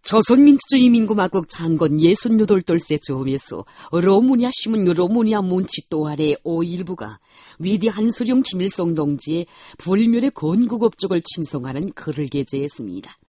조선민주주의 민구마국 장건 68돌세 점에서 로무니아 신문 로무니아 문치 또 아래 5일부가 위대한 수령 김일성 동지의 불멸의 건국 업적을 칭송하는 글을 게재했습니다.